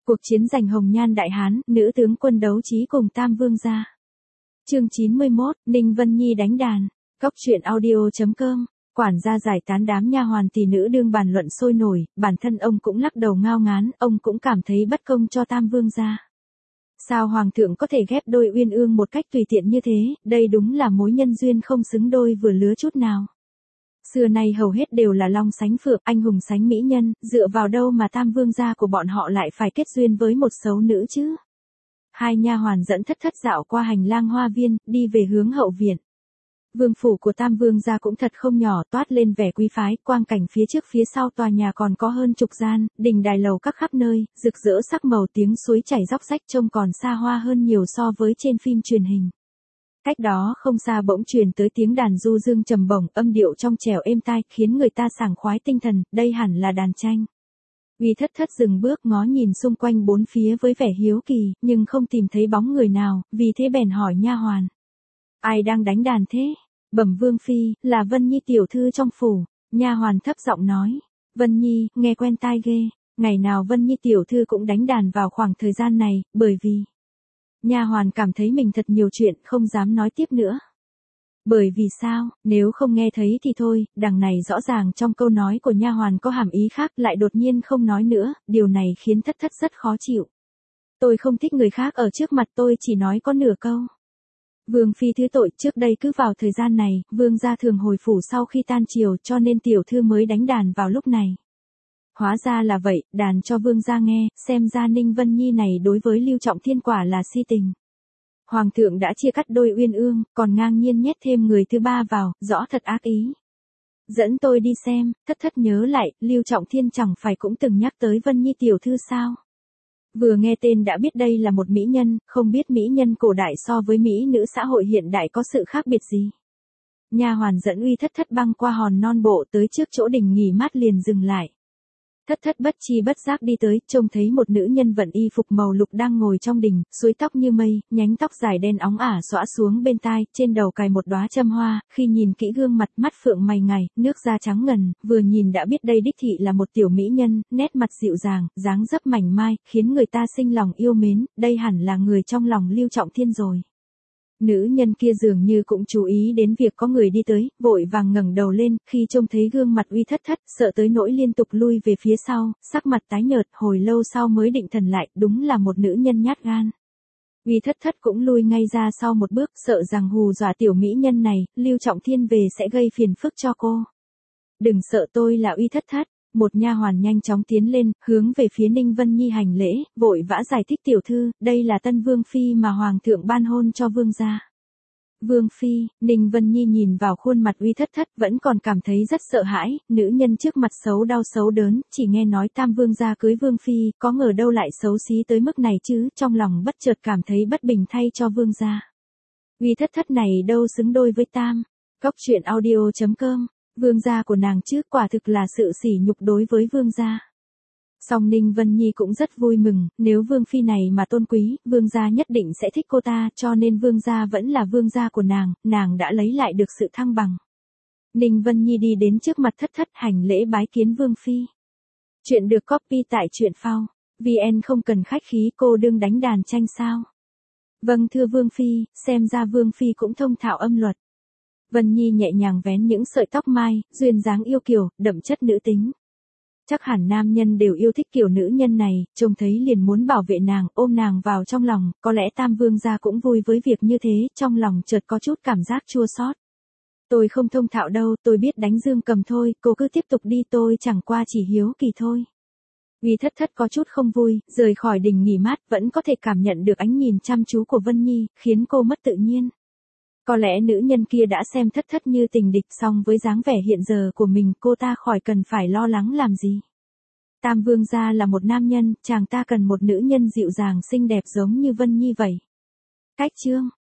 Cuộc chiến giành Hồng Nhan Đại Hán, nữ tướng quân đấu trí cùng Tam Vương gia. Chương 91, Ninh Vân Nhi đánh đàn. Cóc truyện audio.com. Quản gia giải tán đám nha hoàn tỷ nữ đương bàn luận sôi nổi, bản thân ông cũng lắc đầu ngao ngán, ông cũng cảm thấy bất công cho Tam Vương gia. Sao hoàng thượng có thể ghép đôi uyên ương một cách tùy tiện như thế, đây đúng là mối nhân duyên không xứng đôi vừa lứa chút nào. Xưa nay hầu hết đều là long sánh phượng, anh hùng sánh mỹ nhân, dựa vào đâu mà Tam Vương gia của bọn họ lại phải kết duyên với một xấu nữ chứ? Hai nha hoàn dẫn thất thất dạo qua hành lang hoa viên, đi về hướng hậu viện. Vương phủ của Tam Vương gia cũng thật không nhỏ, toát lên vẻ quý phái, quang cảnh phía trước phía sau tòa nhà còn có hơn chục gian, đình đài lầu các khắp nơi, rực rỡ sắc màu, tiếng suối chảy róc rách trông còn xa hoa hơn nhiều so với trên phim truyền hình. Cách đó không xa bỗng truyền tới tiếng đàn du dương trầm bổng, âm điệu trong trẻo êm tai, khiến người ta sảng khoái tinh thần, đây hẳn là đàn tranh. Uy thất thất dừng bước ngó nhìn xung quanh bốn phía với vẻ hiếu kỳ, nhưng không tìm thấy bóng người nào, vì thế bèn hỏi nha hoàn. Ai đang đánh đàn thế? Bẩm Vương phi, là Vân Nhi tiểu thư trong phủ. Nha hoàn thấp giọng nói. Vân Nhi, nghe quen tai ghê, ngày nào Vân Nhi tiểu thư cũng đánh đàn vào khoảng thời gian này, bởi vì... Nha hoàn cảm thấy mình thật nhiều chuyện, không dám nói tiếp nữa. Bởi vì sao, nếu không nghe thấy thì thôi, đằng này rõ ràng trong câu nói của nha hoàn có hàm ý khác, lại đột nhiên không nói nữa, điều này khiến thất thất rất khó chịu. Tôi không thích người khác ở trước mặt tôi chỉ nói có nửa câu. Vương phi thứ tội, trước đây cứ vào thời gian này, vương gia thường hồi phủ sau khi tan chiều, cho nên tiểu thư mới đánh đàn vào lúc này. Hóa ra là vậy, đàn cho vương gia nghe, xem ra Ninh Vân Nhi này đối với Lưu Trọng Thiên quả là si tình. Hoàng thượng đã chia cắt đôi uyên ương, còn ngang nhiên nhét thêm người thứ ba vào, rõ thật ác ý. Dẫn tôi đi xem, thất thất nhớ lại, Lưu Trọng Thiên chẳng phải cũng từng nhắc tới Vân Nhi tiểu thư sao? Vừa nghe tên đã biết đây là một mỹ nhân, không biết mỹ nhân cổ đại so với mỹ nữ xã hội hiện đại có sự khác biệt gì. Nha hoàn dẫn Uy thất thất băng qua hòn non bộ tới trước chỗ đình nghỉ mát liền dừng lại. Thất thất bất chi bất giác đi tới, trông thấy một nữ nhân vận y phục màu lục đang ngồi trong đình, suối tóc như mây, nhánh tóc dài đen óng ả xõa xuống bên tai, trên đầu cài một đóa châm hoa, khi nhìn kỹ gương mặt, mắt phượng mày ngài, nước da trắng ngần, vừa nhìn đã biết đây đích thị là một tiểu mỹ nhân, nét mặt dịu dàng, dáng dấp mảnh mai, khiến người ta sinh lòng yêu mến, đây hẳn là người trong lòng Lưu Trọng Thiên rồi. Nữ nhân kia dường như cũng chú ý đến việc có người đi tới, vội vàng ngẩng đầu lên, khi trông thấy gương mặt Uy thất thất, sợ tới nỗi liên tục lui về phía sau, sắc mặt tái nhợt, hồi lâu sau mới định thần lại, đúng là một nữ nhân nhát gan. Uy thất thất cũng lui ngay ra sau một bước, sợ rằng hù dọa tiểu mỹ nhân này, Lưu Trọng Thiên về sẽ gây phiền phức cho cô. Đừng sợ, tôi là Uy thất thất. Một nha hoàn nhanh chóng tiến lên, hướng về phía Ninh Vân Nhi hành lễ, vội vã giải thích tiểu thư, đây là tân vương phi mà hoàng thượng ban hôn cho vương gia. Vương phi, Ninh Vân Nhi nhìn vào khuôn mặt Uy thất thất vẫn còn cảm thấy rất sợ hãi, nữ nhân trước mặt xấu đau xấu đớn, chỉ nghe nói Tam Vương gia cưới vương phi, có ngờ đâu lại xấu xí tới mức này chứ, trong lòng bất chợt cảm thấy bất bình thay cho vương gia. Uy thất thất này đâu xứng đôi với Tam. Cóc truyện audio.com. Vương gia của nàng chứ, quả thực là sự sỉ nhục đối với vương gia. Song Ninh Vân Nhi cũng rất vui mừng, nếu vương phi này mà tôn quý, vương gia nhất định sẽ thích cô ta, cho nên vương gia vẫn là vương gia của nàng đã lấy lại được sự thăng bằng. Ninh Vân Nhi đi đến trước mặt thất thất hành lễ bái kiến vương phi. Chuyện được copy tại truyện phao. VN không cần khách khí, cô đương đánh đàn tranh sao? Vâng thưa vương phi, xem ra vương phi cũng thông thạo âm luật. Vân Nhi nhẹ nhàng vén những sợi tóc mai, duyên dáng yêu kiều, đậm chất nữ tính. Chắc hẳn nam nhân đều yêu thích kiểu nữ nhân này, trông thấy liền muốn bảo vệ nàng, ôm nàng vào trong lòng, có lẽ Tam Vương gia cũng vui với việc như thế, trong lòng chợt có chút cảm giác chua xót. Tôi không thông thạo đâu, tôi biết đánh dương cầm thôi, cô cứ tiếp tục đi, tôi chẳng qua chỉ hiếu kỳ thôi. Uy thất thất có chút không vui, rời khỏi đình nghỉ mát, vẫn có thể cảm nhận được ánh nhìn chăm chú của Vân Nhi, khiến cô mất tự nhiên. Có lẽ nữ nhân kia đã xem thất thất như tình địch, song với dáng vẻ hiện giờ của mình cô ta khỏi cần phải lo lắng làm gì. Tam Vương gia là một nam nhân, chàng ta cần một nữ nhân dịu dàng xinh đẹp giống như Vân Nhi vậy. Cách chương